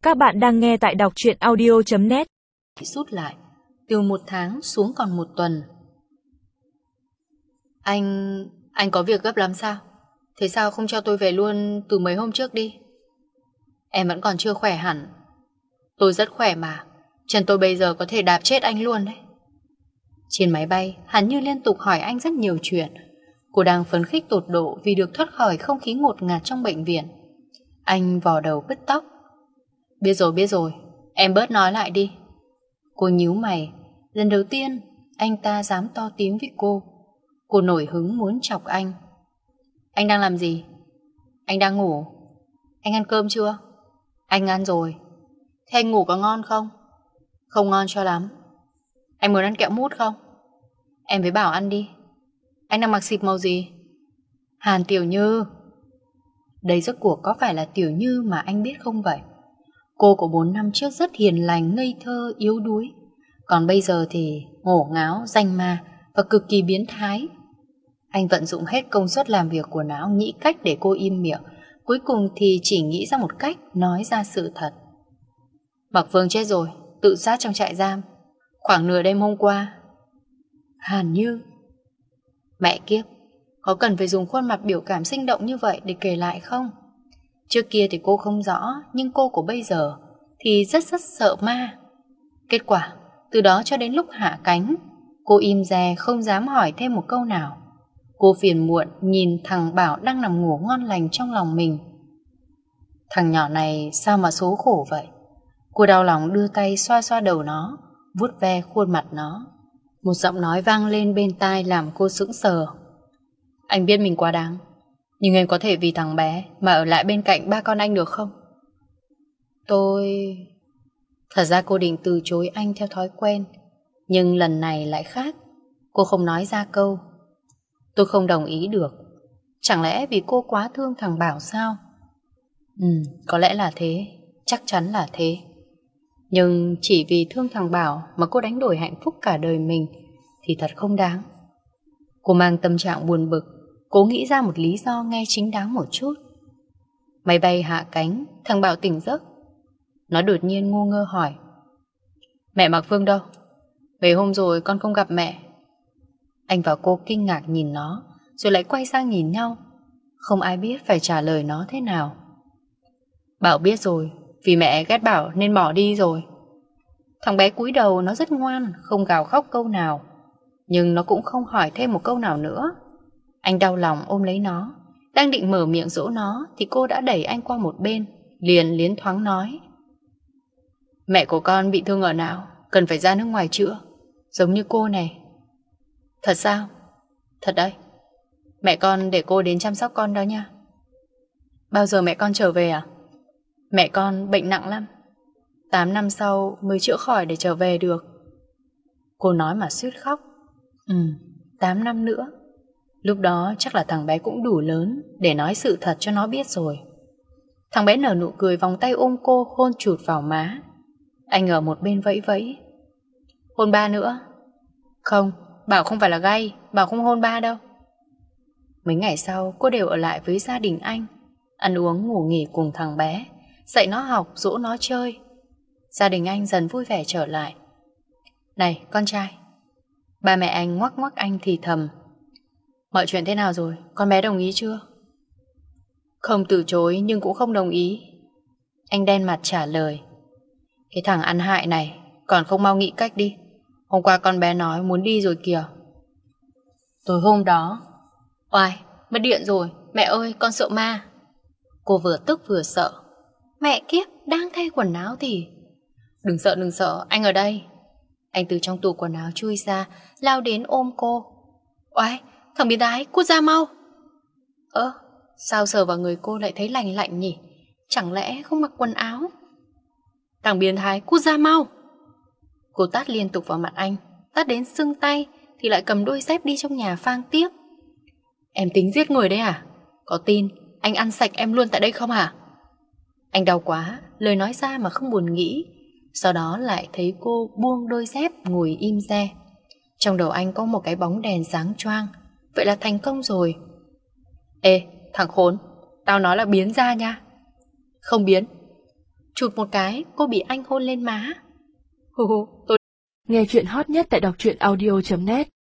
Các bạn đang nghe tại đọc truyện audio.net. Rút lại, từ 1 tháng xuống còn 1 tuần. Anh có việc gấp lắm sao? Thế sao không cho tôi về luôn từ mấy hôm trước đi? Em vẫn còn chưa khỏe hẳn. Tôi rất khỏe mà. Chân tôi bây giờ có thể đạp chết anh luôn đấy. Trên máy bay, hắn như liên tục hỏi anh rất nhiều chuyện. Cô đang phấn khích tột độ vì được thoát khỏi không khí ngột ngạt trong bệnh viện. Anh vò đầu bứt tóc. Biết rồi, em bớt nói lại đi. Cô nhíu mày. Lần đầu tiên anh ta dám to tiếng với cô. Cô nổi hứng muốn chọc anh. Anh đang làm gì? Anh đang ngủ. Anh ăn cơm chưa? Anh ăn rồi. Thế anh ngủ có ngon không? Không ngon cho lắm. Anh muốn ăn kẹo mút không? Em với Bảo ăn đi. Anh đang mặc xịp màu gì? Hàn Tiểu Như. Đây rốt cuộc có phải là Tiểu Như mà anh biết không vậy? Cô của 4 năm trước rất hiền lành, ngây thơ, yếu đuối. Còn bây giờ thì ngổ ngáo, danh ma và cực kỳ biến thái. Anh vận dụng hết công suất làm việc của não, nghĩ cách để cô im miệng. Cuối cùng thì chỉ nghĩ ra một cách, nói ra sự thật. Mạc Phương chết rồi, tự sát trong trại giam, khoảng nửa đêm hôm qua. Hàn Như. Mẹ kiếp, có cần phải dùng khuôn mặt biểu cảm sinh động như vậy để kể lại không? Trước kia thì cô không rõ, nhưng cô của bây giờ thì rất sợ ma. Kết quả, từ đó cho đến lúc hạ cánh, cô im re không dám hỏi thêm một câu nào. Cô phiền muộn nhìn thằng Bảo đang nằm ngủ ngon lành trong lòng mình. Thằng nhỏ này sao mà số khổ vậy? Cô đau lòng đưa tay xoa xoa đầu nó, vuốt ve khuôn mặt nó. Một giọng nói vang lên bên tai làm cô sững sờ. Anh biết mình quá đáng, nhưng em có thể vì thằng bé mà ở lại bên cạnh ba con anh được không? Thật ra cô định từ chối anh theo thói quen, nhưng lần này lại khác. Cô không nói ra câu tôi không đồng ý được. Chẳng lẽ vì cô quá thương thằng Bảo sao? Có lẽ là thế, chắc chắn là thế. Nhưng chỉ vì thương thằng Bảo mà cô đánh đổi hạnh phúc cả đời mình thì thật không đáng. Cô mang tâm trạng buồn bực, cố nghĩ ra một lý do nghe chính đáng một chút. Máy bay hạ cánh, thằng Bảo tỉnh giấc. Nó đột nhiên ngu ngơ hỏi: Mẹ Mạc Phương đâu? Mấy hôm rồi con không gặp mẹ. Anh và cô kinh ngạc nhìn nó, rồi lại quay sang nhìn nhau. Không ai biết phải trả lời nó thế nào. Bảo biết rồi, vì mẹ ghét Bảo nên bỏ đi rồi. Thằng bé cúi đầu, nó rất ngoan, không gào khóc câu nào. Nhưng nó cũng không hỏi thêm một câu nào nữa. Anh đau lòng ôm lấy nó. Đang định mở miệng dỗ nó thì cô đã đẩy anh qua một bên, liền liến thoáng nói: Mẹ của con bị thương ở não, cần phải ra nước ngoài chữa, giống như cô này. Thật sao? Thật đấy. Mẹ con để cô đến chăm sóc con đó nha. Bao giờ mẹ con trở về à? Mẹ con bệnh nặng lắm, 8 năm sau mới chữa khỏi để trở về được. Cô nói mà suýt khóc. 8 năm nữa. Lúc đó chắc là thằng bé cũng đủ lớn để nói sự thật cho nó biết rồi. Thằng bé nở nụ cười, vòng tay ôm cô, hôn chụt vào má. Anh ở một bên vẫy vẫy: Hôn ba nữa. Không, Bảo không phải là gay, Bảo không hôn ba đâu. Mấy ngày sau cô đều ở lại với gia đình anh, ăn uống ngủ nghỉ cùng thằng bé, dạy nó học, dỗ nó chơi. Gia đình anh dần vui vẻ trở lại. Này con trai. Ba mẹ anh ngoắc ngoắc anh thì thầm: Mọi chuyện thế nào rồi, con bé đồng ý chưa? Không từ chối nhưng cũng không đồng ý. Anh đen mặt trả lời: Cái thằng ăn hại này còn không mau nghĩ cách đi. Hôm qua con bé nói muốn đi rồi kìa. Tối hôm đó, oai, mất điện rồi. Mẹ ơi, con sợ ma. Cô vừa tức vừa sợ. Mẹ kiếp, đang thay quần áo thì... Đừng sợ, anh ở đây. Anh từ trong tủ quần áo chui ra, lao đến ôm cô. Oai, thằng biến thái, cút ra mau. Sao sờ vào người cô lại thấy lạnh lạnh nhỉ? Chẳng lẽ không mặc quần áo? Thằng biến thái, cút ra mau. Cô tát liên tục vào mặt anh, tát đến sưng tay thì lại cầm đôi dép đi trong nhà phang tiếp. Em tính giết người đấy à? Có tin anh ăn sạch em luôn tại đây không hả? Anh đau quá, lời nói ra mà không buồn nghĩ. Sau đó lại thấy cô buông đôi dép ngồi im re. Trong đầu anh có một cái bóng đèn sáng choang. Vậy là thành công rồi. Ê, thằng khốn, tao nói là biến ra nha. Không biến. Chụp một cái, cô bị anh hôn lên má. Tôi Nghe chuyện hot nhất tại đọc truyện audio.net